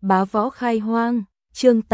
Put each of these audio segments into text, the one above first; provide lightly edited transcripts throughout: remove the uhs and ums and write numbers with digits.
Bá võ khai hoang, chương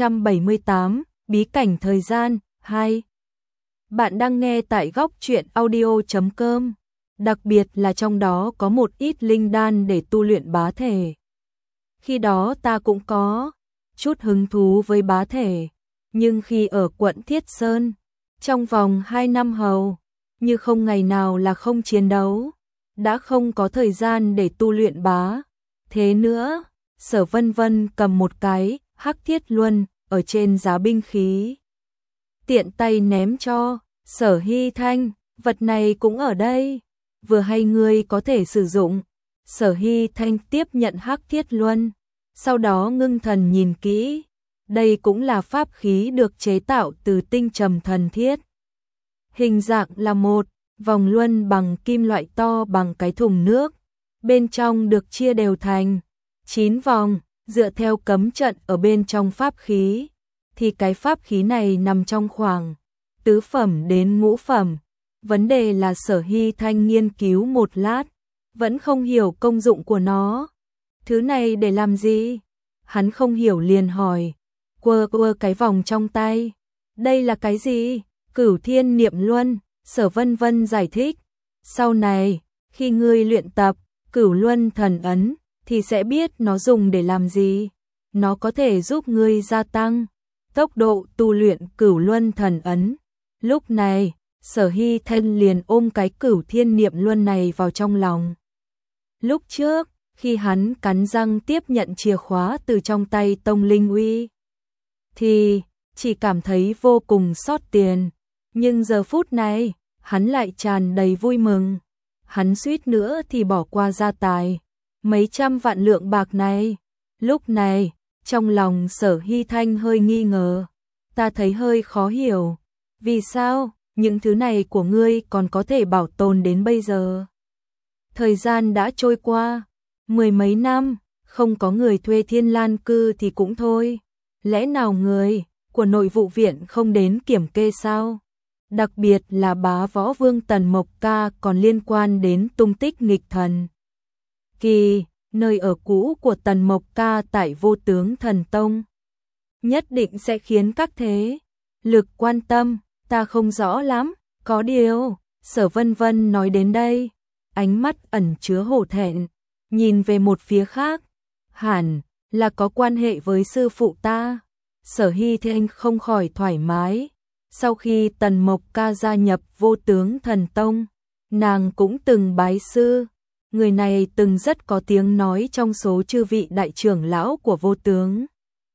878, bí cảnh thời gian, 2. Bạn đang nghe tại góc truyện audio.com, đặc biệt là trong đó có một ít linh đan để tu luyện bá thể. Khi đó ta cũng có chút hứng thú với bá thể, nhưng khi ở quận Thiết Sơn, trong vòng 2 năm hầu, như không ngày nào là không chiến đấu, đã không có thời gian để tu luyện bá. Thế nữa, Sở Vân Vân cầm một cái Hắc Thiết Luân ở trên giá binh khí, tiện tay ném cho Sở Hy Thanh, vật này cũng ở đây, vừa hay ngươi có thể sử dụng. Sở Hy Thanh tiếp nhận Hắc Thiết Luân, sau đó ngưng thần nhìn kỹ, đây cũng là pháp khí được chế tạo từ tinh trầm thần thiết. Hình dạng là một vòng luân bằng kim loại to bằng cái thùng nước, bên trong được chia đều thành 9 vòng, dựa theo cấm trận ở bên trong pháp khí, thì cái pháp khí này nằm trong khoảng tứ phẩm đến ngũ phẩm. Vấn đề là Sở Hy Thanh nghiên cứu một lát, vẫn không hiểu công dụng của nó. Thứ này để làm gì? Hắn không hiểu liền hỏi, quơ cái vòng trong tay. Đây là cái gì? Cửu Thiên Niệm Luân, Sở Vân Vân giải thích. Sau này, khi ngươi luyện tập Cửu Luân Thần Ấn, thì sẽ biết nó dùng để làm gì. Nó có thể giúp ngươi gia tăng tốc độ tu luyện Cửu Luân Thần Ấn. Lúc này, Sở Hy Thanh liền ôm cái Cửu Thiên Niệm Luân này vào trong lòng. Lúc trước, khi hắn cắn răng tiếp nhận chìa khóa từ trong tay Tông Linh Uy, thì chỉ cảm thấy vô cùng xót tiền. Nhưng giờ phút này, hắn lại tràn đầy vui mừng. Hắn suýt nữa thì bỏ qua gia tài mấy trăm vạn lượng bạc này. Lúc này, trong lòng Sở Hy Thanh hơi nghi ngờ. Ta thấy hơi khó hiểu. Vì sao, những thứ này của ngươi còn có thể bảo tồn đến bây giờ? Thời gian đã trôi qua 10 mấy năm, không có người thuê Thiên Lan cư thì cũng thôi. Lẽ nào người của nội vụ viện không đến kiểm kê sao? Đặc biệt là bá võ vương Tần Mộc Ca còn liên quan đến tung tích nghịch thần kỳ, nơi ở cũ của Tần Mộc Ca tại Vô Tướng Thần Tông. Nhất định sẽ khiến các thế lực quan tâm, ta không rõ lắm, có điều, Sở Vân Vân nói đến đây, ánh mắt ẩn chứa hổ thẹn, nhìn về một phía khác, hẳn là có quan hệ với sư phụ ta. Sở Hy Thanh không khỏi thoải mái. Sau khi Tần Mộc Ca gia nhập Vô Tướng Thần Tông, nàng cũng từng bái sư. Người này từng rất có tiếng nói trong số chư vị đại trưởng lão của Vô Tướng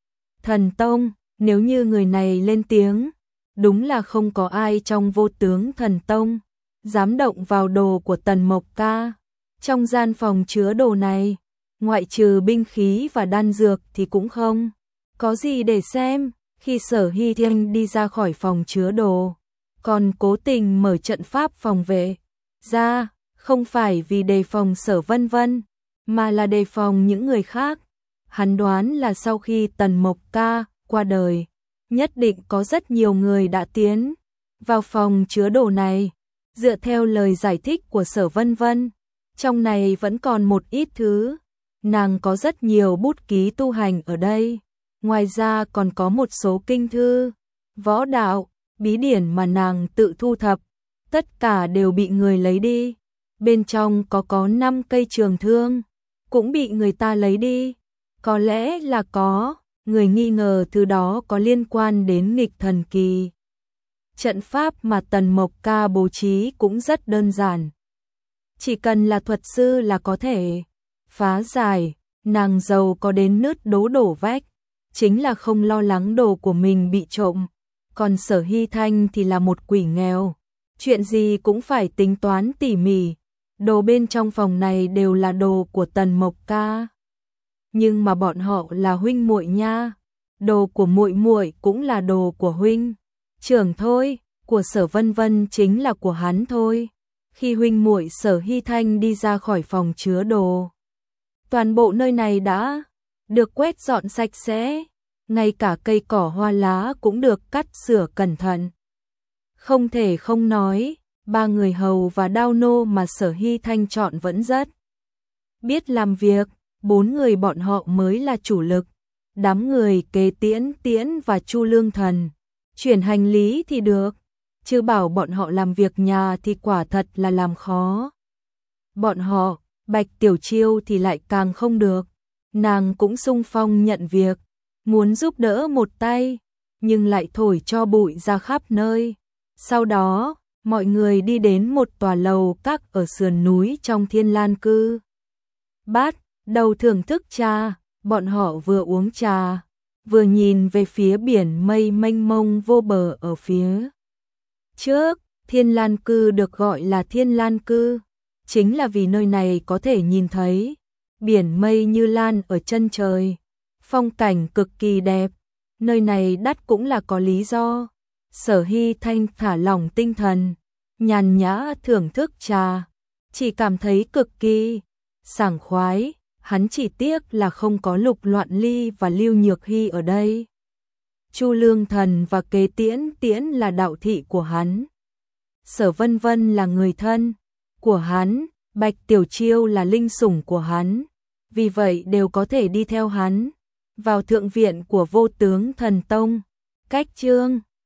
Thần Tông. Nếu như người này lên tiếng, đúng là không có ai trong Vô Tướng Thần Tông dám động vào đồ của Tần Mộc Ca. Trong gian phòng chứa đồ này, ngoại trừ binh khí và đan dược thì cũng không có gì để xem. Khi Sở Hy Thanh đi ra khỏi phòng chứa đồ, còn cố tình mở trận pháp phòng vệ ra, không phải vì đề phòng Sở Vân Vân, mà là đề phòng những người khác. Hắn đoán là sau khi Tần Mộc Ca qua đời, nhất định có rất nhiều người đã tiến vào phòng chứa đồ này. Dựa theo lời giải thích của Sở Vân Vân, trong này vẫn còn một ít thứ. Nàng có rất nhiều bút ký tu hành ở đây. Ngoài ra còn có một số kinh thư, võ đạo, bí điển mà nàng tự thu thập, tất cả đều bị người lấy đi. Bên trong có 5 cây trường thương, cũng bị người ta lấy đi. Có lẽ là có người nghi ngờ thứ đó có liên quan đến nghịch thần kỳ. Trận pháp mà Tần Mộc Ca bố trí cũng rất đơn giản. Chỉ cần là thuật sư là có thể phá giải. Nàng giàu có đến nứt đổ vách, chính là không lo lắng đồ của mình bị trộm. Còn Sở Hy Thanh thì là một quỷ nghèo, chuyện gì cũng phải tính toán tỉ mỉ. Đồ bên trong phòng này đều là đồ của Tần Mộc Ca, nhưng mà bọn họ là huynh muội nha. Đồ của muội muội cũng là đồ của huynh trưởng thôi, của Sở Vân Vân chính là của hắn thôi. Khi huynh muội Sở Hy Thanh đi ra khỏi phòng chứa đồ, toàn bộ nơi này đã được quét dọn sạch sẽ, ngay cả cây cỏ hoa lá cũng được cắt sửa cẩn thận. Không thể không nói, 3 người hầu và đao nô mà Sở Hy Thanh chọn vẫn rất biết làm việc. 4 người bọn họ mới là chủ lực. Đám người Kế Tiễn Tiễn và Chu Lương Thần chuyển hành lý thì được, chứ bảo bọn họ làm việc nhà thì quả thật là làm khó. Bọn họ, Bạch Tiểu Chiêu thì lại càng không được, nàng cũng xung phong nhận việc, muốn giúp đỡ một tay, nhưng lại thổi cho bụi ra khắp nơi. Sau đó, mọi người đi đến một tòa lầu các ở sườn núi trong Thiên Lan Cư. Bắt đầu thưởng thức trà, bọn họ vừa uống trà, vừa nhìn về phía biển mây mênh mông vô bờ ở phía trước. Thiên Lan Cư được gọi là Thiên Lan Cư, chính là vì nơi này có thể nhìn thấy biển mây như lan ở chân trời, phong cảnh cực kỳ đẹp. Nơi này đắt cũng là có lý do. Sở Hy Thanh thả lỏng tinh thần, nhàn nhã thưởng thức trà, chỉ cảm thấy cực kỳ sảng khoái. Hắn chỉ tiếc là không có Lục Loạn Ly và Lưu Nhược Hy ở đây. Chu Lương Thần và Kế Tiễn Tiễn là đạo thị của hắn. Sở Vân Vân là người thân của hắn, Bạch Tiểu Chiêu là linh sủng của hắn, vì vậy đều có thể đi theo hắn vào thượng viện của Vô Tướng Thần Tông. Cách chương